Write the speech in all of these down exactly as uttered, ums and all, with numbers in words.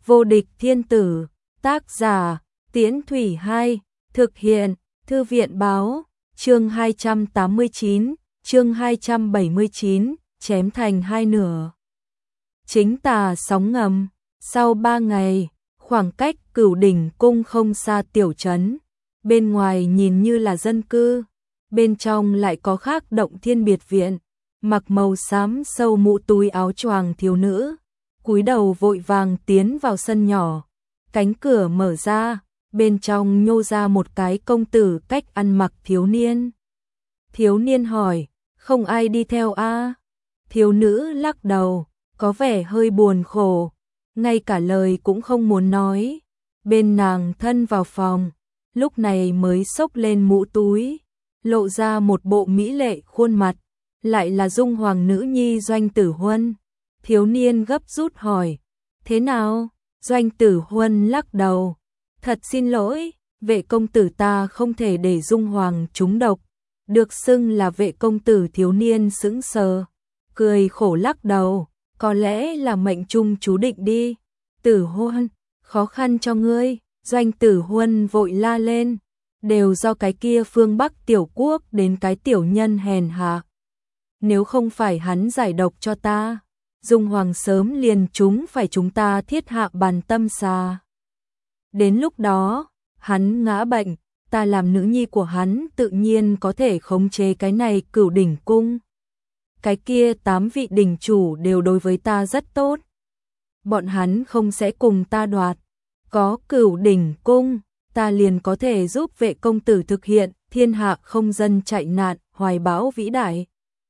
Vô địch thiên tử, tác giả, Tiễn Thủy Hai, thực hiện, Thư viện báo, chương hai trăm tám mươi chín, chương hai trăm bảy mươi chín, chém thành hai nửa. Chính tà sóng ngầm, sau ba ngày, khoảng cách Cửu Đỉnh cung không xa tiểu trấn, bên ngoài nhìn như là dân cư, bên trong lại có khác động thiên biệt viện, mặc màu xám sâu mũ túi áo choàng thiếu nữ, cúi đầu vội vàng tiến vào sân nhỏ, cánh cửa mở ra, bên trong nhô ra một cái công tử cách ăn mặc thiếu niên. Thiếu niên hỏi, không ai đi theo a? À? Thiếu nữ lắc đầu, có vẻ hơi buồn khổ, ngay cả lời cũng không muốn nói. Bên nàng thân vào phòng, lúc này mới xốc lên mũ túi, lộ ra một bộ mỹ lệ khuôn mặt, lại là Dung Hoàng nữ nhi Doanh Tử Huân. Thiếu niên gấp rút hỏi, thế nào? Doanh Tử Huân lắc đầu, thật xin lỗi, vệ công tử ta không thể để Dung Hoàng trúng độc. Được xưng là vệ công tử. Thiếu niên sững sờ, cười khổ lắc đầu, có lẽ là mệnh trung chú định đi. Tử Huân, khó khăn cho ngươi. Doanh Tử Huân vội la lên, đều do cái kia phương Bắc tiểu quốc đến cái tiểu nhân hèn hạ. Nếu không phải hắn giải độc cho ta, Dung Hoàng sớm liền chúng phải chúng ta thiết hạ bàn tâm xà. Đến lúc đó, hắn ngã bệnh, ta làm nữ nhi của hắn tự nhiên có thể khống chế cái này Cửu Đỉnh cung. Cái kia tám vị đỉnh chủ đều đối với ta rất tốt. Bọn hắn không sẽ cùng ta đoạt. Có Cửu Đỉnh cung, ta liền có thể giúp vệ công tử thực hiện thiên hạ không dân chạy nạn, hoài bão vĩ đại.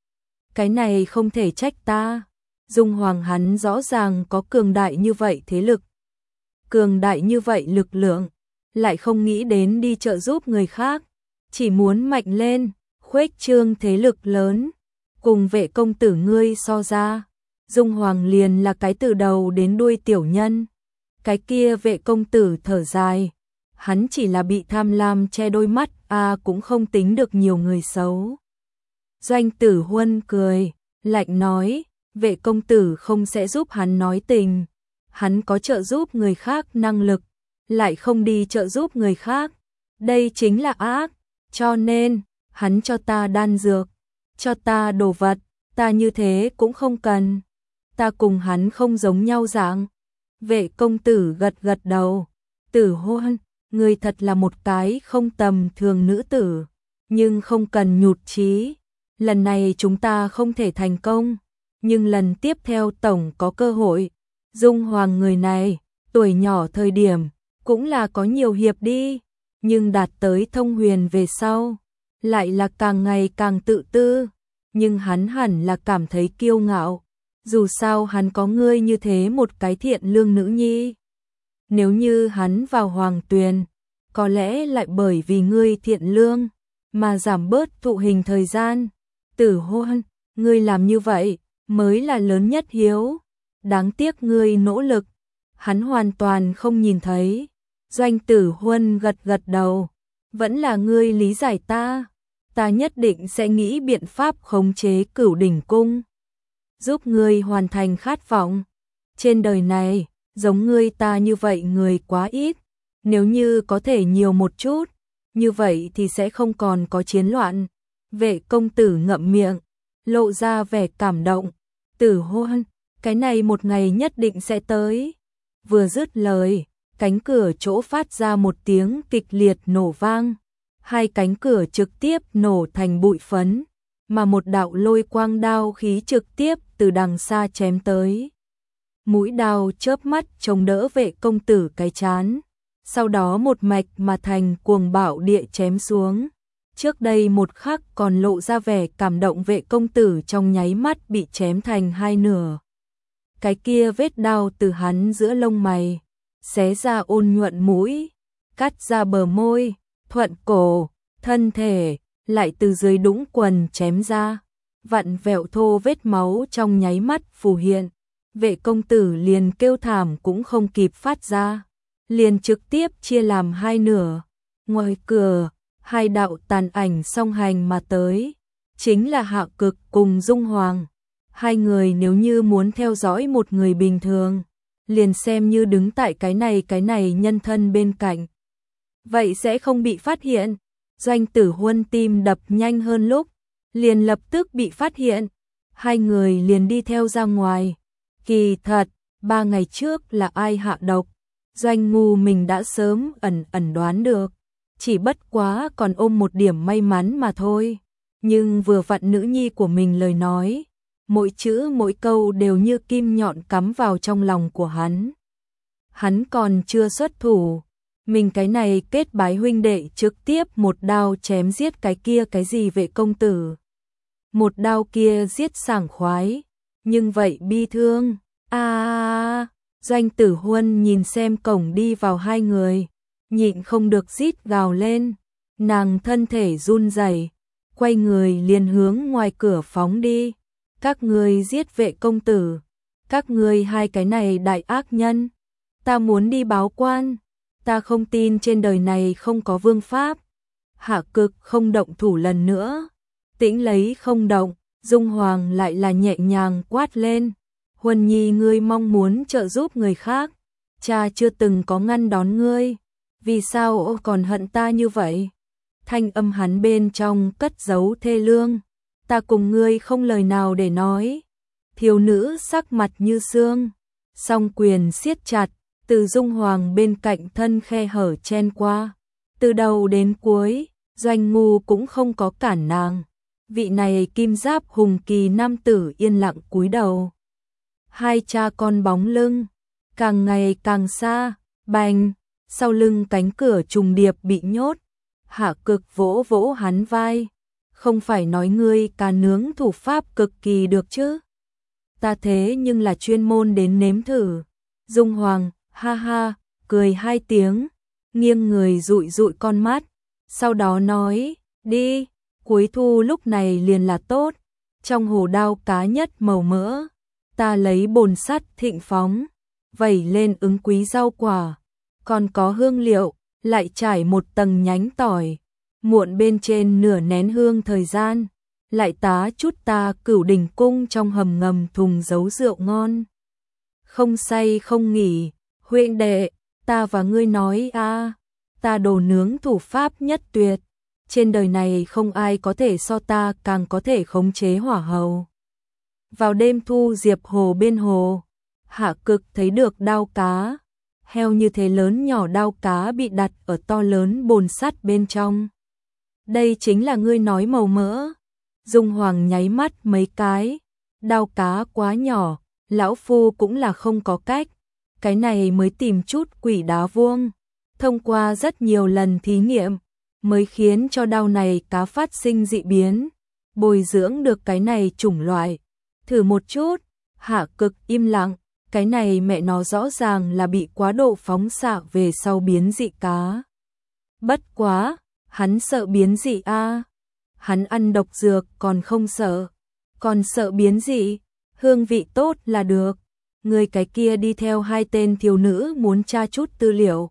Cái này không thể trách ta. Dung Hoàng hắn rõ ràng có cường đại như vậy thế lực, cường đại như vậy lực lượng, lại không nghĩ đến đi trợ giúp người khác, chỉ muốn mạnh lên, khuếch trương thế lực lớn. Cùng vệ công tử ngươi so ra, Dung Hoàng liền là cái từ đầu đến đuôi tiểu nhân. Cái kia vệ công tử thở dài, hắn chỉ là bị tham lam che đôi mắt, a à, cũng không tính được nhiều người xấu. Doanh Tử Huân cười, lạnh nói, vệ công tử không sẽ giúp hắn nói tình, hắn có trợ giúp người khác năng lực, lại không đi trợ giúp người khác, đây chính là ác, cho nên, hắn cho ta đan dược, cho ta đồ vật, ta như thế cũng không cần, ta cùng hắn không giống nhau dạng. Vệ công tử gật gật đầu, Tử Huân, người thật là một cái không tầm thường nữ tử, nhưng không cần nhụt chí, lần này chúng ta không thể thành công, nhưng lần tiếp theo tổng có cơ hội. Dung Hoàng người này, tuổi nhỏ thời điểm, cũng là có nhiều hiệp đi, nhưng đạt tới thông huyền về sau, lại là càng ngày càng tự tư, nhưng hắn hẳn là cảm thấy kiêu ngạo, dù sao hắn có ngươi như thế một cái thiện lương nữ nhi. Nếu như hắn vào Hoàng Tuyền, có lẽ lại bởi vì ngươi thiện lương, mà giảm bớt thụ hình thời gian. Tử Huân, ngươi làm như vậy, mới là lớn nhất hiếu. Đáng tiếc ngươi nỗ lực, hắn hoàn toàn không nhìn thấy. Doanh Tử Huân gật gật đầu, vẫn là ngươi lý giải ta, ta nhất định sẽ nghĩ biện pháp khống chế Cửu Đỉnh cung, giúp ngươi hoàn thành khát vọng. Trên đời này, giống ngươi ta như vậy người quá ít, nếu như có thể nhiều một chút, như vậy thì sẽ không còn có chiến loạn. Vệ công tử ngậm miệng, lộ ra vẻ cảm động. Tử Huân, cái này một ngày nhất định sẽ tới. Vừa dứt lời, cánh cửa chỗ phát ra một tiếng kịch liệt nổ vang, hai cánh cửa trực tiếp nổ thành bụi phấn, mà một đạo lôi quang đao khí trực tiếp từ đằng xa chém tới. Mũi đao chớp mắt chống đỡ vệ công tử cái chán, sau đó một mạch mà thành cuồng bạo địa chém xuống. Trước đây một khắc còn lộ ra vẻ cảm động vệ công tử trong nháy mắt bị chém thành hai nửa. Cái kia vết đao từ hắn giữa lông mày, xé ra ôn nhuận mũi, cắt ra bờ môi, thuận cổ, thân thể, lại từ dưới đũng quần chém ra. Vặn vẹo thô vết máu trong nháy mắt phù hiện. Vệ công tử liền kêu thảm cũng không kịp phát ra, liền trực tiếp chia làm hai nửa. Ngoài cửa, hai đạo tàn ảnh song hành mà tới, chính là Hạ Cực cùng Dung Hoàng. Hai người nếu như muốn theo dõi một người bình thường, liền xem như đứng tại cái này cái này nhân thân bên cạnh. Vậy sẽ không bị phát hiện. Doanh Tử Huân tim đập nhanh hơn lúc, liền lập tức bị phát hiện. Hai người liền đi theo ra ngoài. Kỳ thật, ba ngày trước là ai hạ độc, Doanh Ngu mình đã sớm ẩn ẩn đoán được, chỉ bất quá còn ôm một điểm may mắn mà thôi. Nhưng vừa vặn nữ nhi của mình lời nói, mỗi chữ mỗi câu đều như kim nhọn cắm vào trong lòng của hắn. Hắn còn chưa xuất thủ, mình cái này kết bái huynh đệ trực tiếp một đao chém giết cái kia cái gì Vệ công tử. Một đao kia giết sảng khoái, nhưng vậy bi thương. A à, Doanh Tử Huân nhìn xem cổng đi vào hai người, nhịn không được rít gào lên, nàng thân thể run rẩy, quay người liền hướng ngoài cửa phóng đi. Các ngươi giết Vệ công tử, các ngươi hai cái này đại ác nhân, ta muốn đi báo quan, ta không tin trên đời này không có vương pháp. Hạ Cực không động thủ lần nữa, tĩnh lấy không động, Dung Hoàng lại là nhẹ nhàng quát lên, Huân Nhi ngươi mong muốn trợ giúp người khác, cha chưa từng có ngăn đón ngươi, vì sao còn hận ta như vậy? Thanh âm hắn bên trong cất giấu thê lương, ta cùng ngươi không lời nào để nói. Thiếu nữ sắc mặt như xương, song quyền siết chặt, từ Dung Hoàng bên cạnh thân khe hở chen qua, từ đầu đến cuối, Doanh Ngu cũng không có cản nàng. Vị này kim giáp hùng kỳ nam tử yên lặng cúi đầu. Hai cha con bóng lưng, càng ngày càng xa, bành, sau lưng cánh cửa trùng điệp bị nhốt. Hạ Cực vỗ vỗ hắn vai, không phải nói ngươi cá nướng thủ pháp cực kỳ được chứ? Ta thế nhưng là chuyên môn đến nếm thử. Dung Hoàng, ha ha, cười hai tiếng, nghiêng người dụi dụi con mắt, sau đó nói, đi, cuối thu lúc này liền là tốt, trong hồ đao cá nhất màu mỡ, ta lấy bồn sắt thịnh phóng, vẩy lên ứng quý rau quả, còn có hương liệu, lại trải một tầng nhánh tỏi, muộn bên trên nửa nén hương thời gian, lại tá chút ta Cửu Đỉnh cung trong hầm ngầm thùng giấu rượu ngon. Không say không nghỉ, huynh đệ, ta và ngươi nói a, ta đồ nướng thủ pháp nhất tuyệt, trên đời này không ai có thể so ta, càng có thể khống chế hỏa hầu. Vào đêm thu diệp hồ bên hồ, Hạ Cực thấy được đao cá, heo như thế lớn nhỏ đao cá bị đặt ở to lớn bồn sắt bên trong. Đây chính là ngươi nói màu mỡ. Dung Hoàng nháy mắt mấy cái, đao cá quá nhỏ, lão phu cũng là không có cách, cái này mới tìm chút quỷ đá vuông, thông qua rất nhiều lần thí nghiệm, mới khiến cho đao này cá phát sinh dị biến, bồi dưỡng được cái này chủng loại. Thử một chút. Hạ Cực im lặng, cái này mẹ nó rõ ràng là bị quá độ phóng xạ về sau biến dị cá. Bất quá, hắn sợ biến dị a. Hắn ăn độc dược còn không sợ, còn sợ biến dị, hương vị tốt là được. Người cái kia đi theo hai tên thiếu nữ muốn tra chút tư liệu.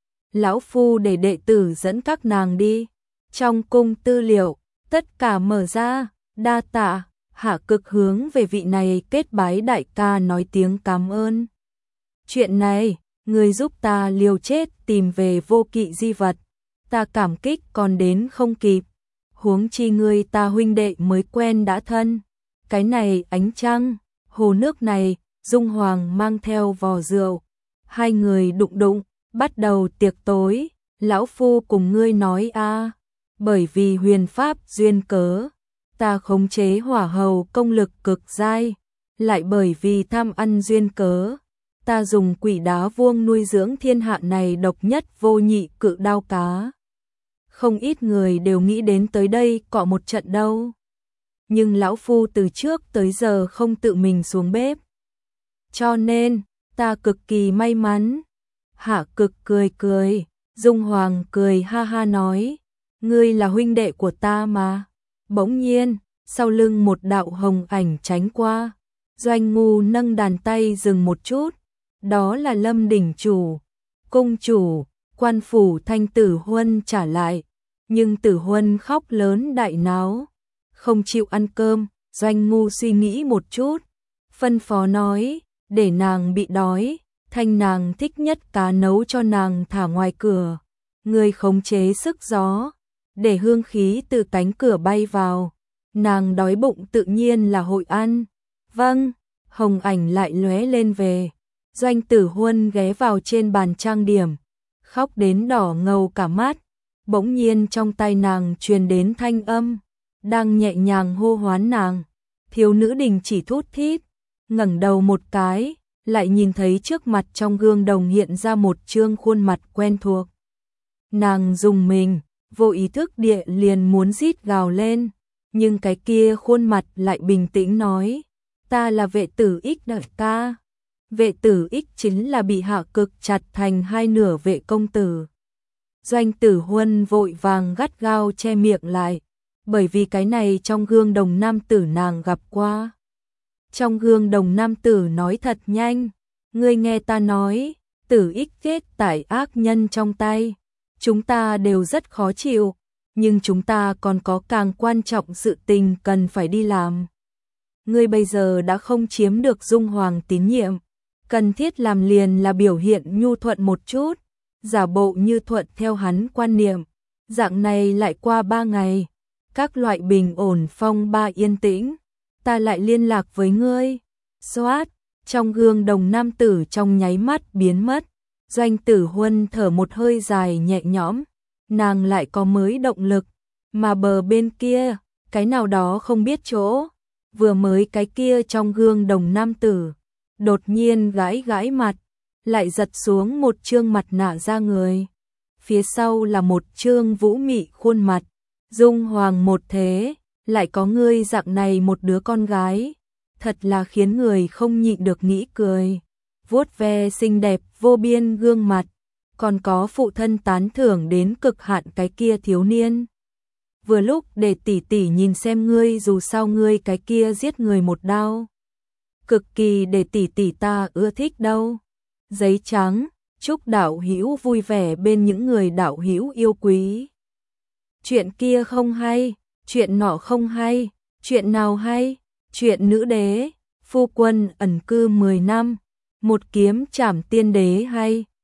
Lão phu để đệ tử dẫn các nàng đi. Trong cung tư liệu, tất cả mở ra, đa tạ. Hạ Cực hướng về vị này kết bái đại ca nói tiếng cảm ơn. Chuyện này, người giúp ta liều chết tìm về vô kỵ di vật, ta cảm kích còn đến không kịp. Huống chi ngươi ta huynh đệ mới quen đã thân. Cái này ánh trăng, hồ nước này, Dung Hoàng mang theo vò rượu. Hai người đụng đụng, bắt đầu tiệc tối. Lão phu cùng ngươi nói a, bởi vì huyền pháp duyên cớ, ta khống chế hỏa hầu công lực cực giai, lại bởi vì tham ăn duyên cớ, ta dùng quỷ đá vuông nuôi dưỡng thiên hạ này độc nhất vô nhị cự đao cá. Không ít người đều nghĩ đến tới đây cọ một trận đâu. Nhưng lão phu từ trước tới giờ không tự mình xuống bếp. Cho nên, ta cực kỳ may mắn. Hạ Cực cười cười, Dung Hoàng cười ha ha nói, ngươi là huynh đệ của ta mà. Bỗng nhiên, sau lưng một đạo hồng ảnh tránh qua, Doanh Ngu nâng đàn tay dừng một chút, đó là Lâm đỉnh chủ, cung chủ, quan phủ Thanh Tử Huân trả lại, nhưng Tử Huân khóc lớn đại náo, không chịu ăn cơm. Doanh Ngu suy nghĩ một chút, phân phó nói, để nàng bị đói, Thanh nàng thích nhất cá nấu cho nàng thả ngoài cửa, người khống chế sức gió, để hương khí từ cánh cửa bay vào. Nàng đói bụng tự nhiên là hội ăn. Vâng, Hồng Ảnh lại lóe lên về. Doanh Tử Huân ghé vào trên bàn trang điểm, khóc đến đỏ ngầu cả mắt. Bỗng nhiên trong tay nàng truyền đến thanh âm, đang nhẹ nhàng hô hoán nàng. Thiếu nữ đình chỉ thút thít, ngẩng đầu một cái, lại nhìn thấy trước mặt trong gương đồng hiện ra một trương khuôn mặt quen thuộc. Nàng rùng mình, vô ý thức địa liền muốn rít gào lên, nhưng cái kia khuôn mặt lại bình tĩnh nói, ta là Vệ Tử Ích đại ca. Vệ Tử Ích chính là bị hạ cực chặt thành hai nửa Vệ công tử. Doanh Tử Huân vội vàng gắt gao che miệng lại, bởi vì cái này trong gương đồng nam tử nàng gặp qua. Trong gương đồng nam tử nói thật nhanh, ngươi nghe ta nói, Tử Ích chết tại ác nhân trong tay. Chúng ta đều rất khó chịu, nhưng chúng ta còn có càng quan trọng sự tình cần phải đi làm. Ngươi bây giờ đã không chiếm được Dung Hoàng tín nhiệm, cần thiết làm liền là biểu hiện nhu thuận một chút, giả bộ như thuận theo hắn quan niệm. Dạng này lại qua ba ngày, các loại bình ổn phong ba yên tĩnh, ta lại liên lạc với ngươi. Xoát, trong gương đồng nam tử trong nháy mắt biến mất. Doanh Tử Huân thở một hơi dài nhẹ nhõm, nàng lại có mới động lực, mà bờ bên kia, cái nào đó không biết chỗ, vừa mới cái kia trong gương đồng nam tử, đột nhiên gãi gãi mặt, lại giật xuống một trương mặt nạ ra người. Phía sau là một trương vũ mị khuôn mặt, Dung Hoàng một thế, lại có ngươi dạng này một đứa con gái, thật là khiến người không nhịn được nghĩ cười. Vuốt ve xinh đẹp vô biên gương mặt, còn có phụ thân tán thưởng đến cực hạn cái kia thiếu niên. Vừa lúc để tỷ tỷ nhìn xem ngươi, dù sao ngươi cái kia giết người một đao, cực kỳ để tỷ tỷ ta ưa thích đâu. Giấy trắng, chúc đạo hữu vui vẻ bên những người đạo hữu yêu quý. Chuyện kia không hay, chuyện nọ không hay, chuyện nào hay? Chuyện nữ đế, phu quân ẩn cư mười năm, một kiếm trảm tiên đế hay.